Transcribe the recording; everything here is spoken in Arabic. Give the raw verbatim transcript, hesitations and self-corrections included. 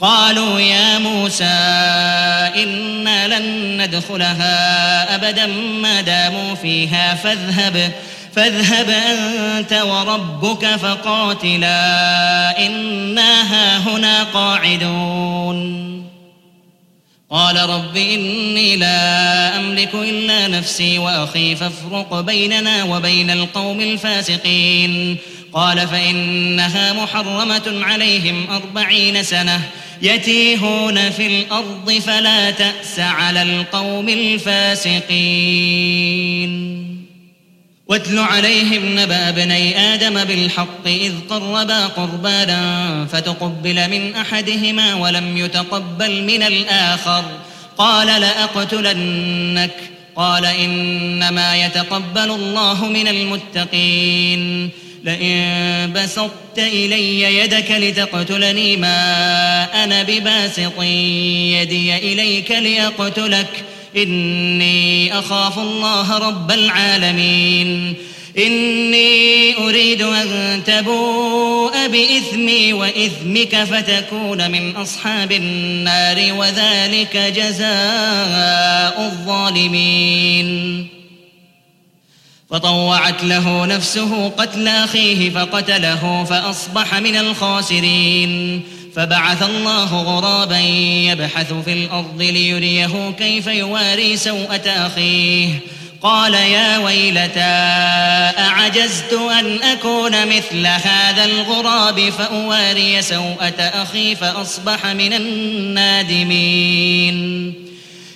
قالوا يا موسى إنا لن ندخلها أبدا ما داموا فيها فاذهب فاذهب أنت وربك فقاتلا إنا هاهنا قاعدون قال رب إني لا أملك إلا نفسي وأخي فافرق بيننا وبين القوم الفاسقين قال فإنها محرمة عليهم أربعين سنة يتيهون في الأرض فلا تأس على القوم الفاسقين واتل عليهم نبأ ابني آدم بالحق إذ قربا قربانا فتقبل من أحدهما ولم يتقبل من الآخر قال لأقتلنك قال إنما يتقبل الله من المتقين لئن بسطت إلي يدك لتقتلني ما أنا بباسط يدي إليك لأقتلك إني أخاف الله رب العالمين إني أريد أن تبوء بإثمي وإثمك فتكون من أصحاب النار وذلك جزاء الظالمين فطوعت له نفسه قتل أخيه فقتله فأصبح من الخاسرين فبعث الله غرابا يبحث في الأرض ليريه كيف يواري سوءة أخيه قال يا ويلتى أعجزت أن أكون مثل هذا الغراب فأواري سوءة أخي فأصبح من النادمين